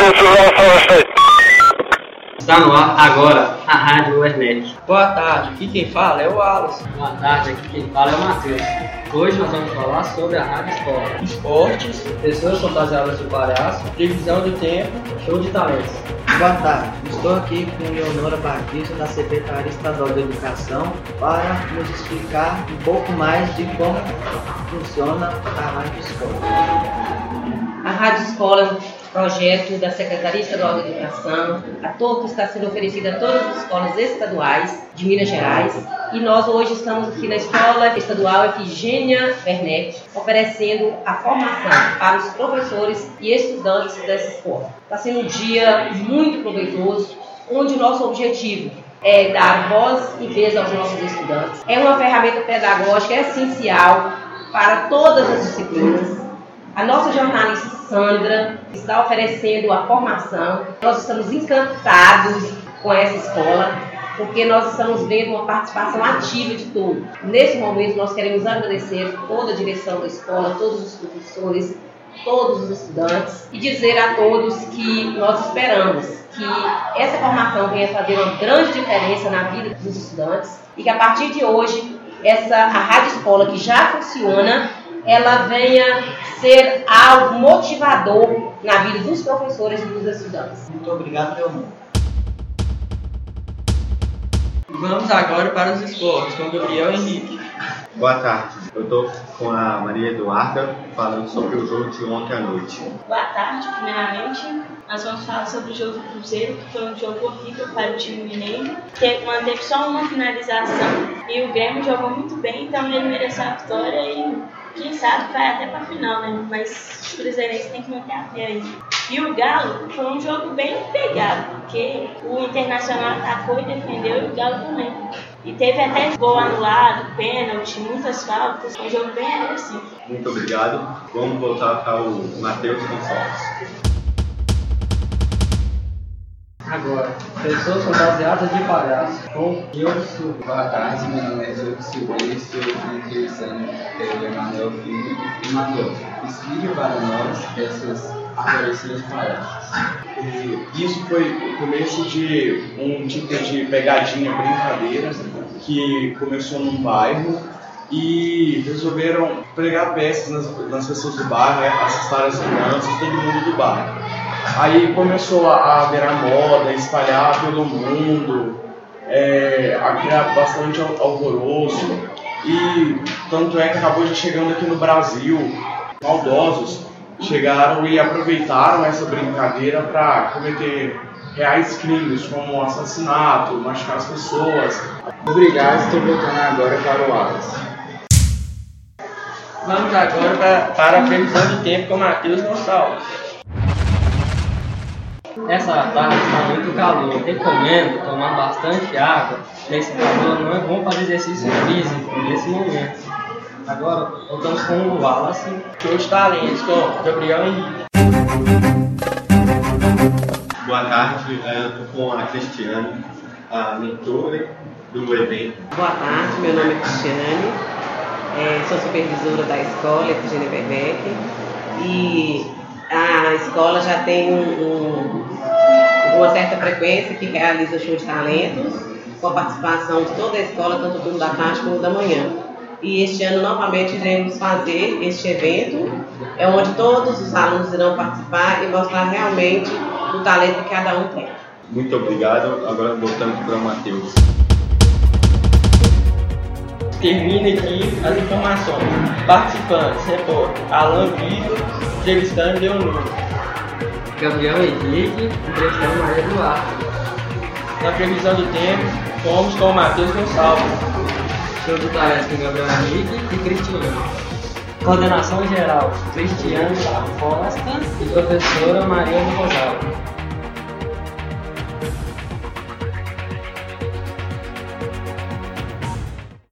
Está no ar agora a Rádio Wernet. Boa tarde, aqui quem fala é o Wallace. Boa tarde, aqui quem fala é o Matheus. Hoje nós vamos falar sobre a Rádio Escola. Esportes, Pessoas fantasiadas de palhaço, previsão do tempo. show de talentos. Boa tarde, estou aqui com Leonora Batista, da Secretaria Estadual de Educação, para nos explicar um pouco mais de como funciona a Rádio Escola. A Rádio Escola é um projeto da Secretaria Estadual de Educação, que está sendo oferecido a todas as escolas estaduais de Minas Gerais. E nós hoje estamos aqui na Escola Estadual Efigênia Wernet, oferecendo a formação para os professores e estudantes dessa escola. Está sendo um dia muito proveitoso, onde o nosso objetivo é dar voz e vez aos nossos estudantes. É uma ferramenta pedagógica essencial para todas as disciplinas. A nossa jornalista Sandra está oferecendo a formação. Nós estamos encantados com essa escola, porque nós estamos vendo uma participação ativa de todos. Nesse momento, nós queremos agradecer toda a direção da escola, todos os professores, todos os estudantes, e dizer a todos que nós esperamos que essa formação venha fazer uma grande diferença na vida dos estudantes e que a partir de hoje, a Rádio Escola, que já funciona, ela venha ser algo motivador na vida dos professores e dos estudantes. Muito obrigado, Leonora. Vamos agora para os esportes com Gabriel Henrique. Boa tarde, eu estou com a Maria Eduarda falando sobre o jogo de ontem à noite. Boa tarde, primeiramente. Nós vamos falar sobre o jogo do Cruzeiro, que foi um jogo horrível para o time mineiro. Manteve só uma finalização e o Grêmio jogou muito bem, então ele mereceu a vitória e quem sabe vai até para a final, né? Mas o Cruzeirense tem que manter a fé aí. E o Galo foi um jogo bem pegado, porque o Internacional atacou e defendeu e o Galo também. E teve até gol anulado, pênalti, muitas faltas, um jogo bem agressivo. Muito obrigado. Vamos voltar para o Matheus Gonçalves. Agora, pessoas fantasiadas de palhaço, com Diogo Silva. Boa tarde, meu nome é Diogo Silva e estou entrevistando o Emanuel Filho e Matheus. Explique para nós essas aparições de palhaços. Isso foi o começo de um tipo de pegadinha, brincadeira, que começou num bairro e resolveram pregar peças nas pessoas do bairro, assustar as crianças, todo mundo do bairro. Aí começou a virar moda, espalhar pelo mundo, a criar bastante alvoroço e tanto é que acabou já chegando aqui no Brasil. Maldosos chegaram e aproveitaram essa brincadeira para cometer reais crimes como assassinato, machucar as pessoas. Obrigado, estou voltando agora para o Wallace. Vamos agora para a previsão do tempo com Matheus Gonçalves. Essa tarde está muito calor. Recomendo tomar bastante água. Nesse calor não é bom fazer exercício físico nesse momento. Agora voltamos com o Wallace. Show de talentos com Gabriel Henrique. Boa tarde, eu estou com a Cristiane, a mentora do evento. Boa tarde, meu nome é Cristiane, sou supervisora da escola Efigênia Wernet e a escola já tem uma certa frequência que realiza show de talentos com a participação de toda a escola, tanto do turno da tarde como da manhã. E este ano novamente iremos fazer este evento, onde todos os alunos irão participar e mostrar realmente o talento que cada um tem. Muito obrigado. Agora voltando para o Matheus. Termina aqui as informações. Participantes, repórter Alan Vitor, entrevistando Leonor. Gabriel Henrique, entrevistando Maria Eduarda. Na previsão do tempo, fomos com o Matheus Gonçalves. Show de talentos com Gabriel Henrique e Cristiano. Coordenação geral, Cristiano Costa e professora Maria do Rosário.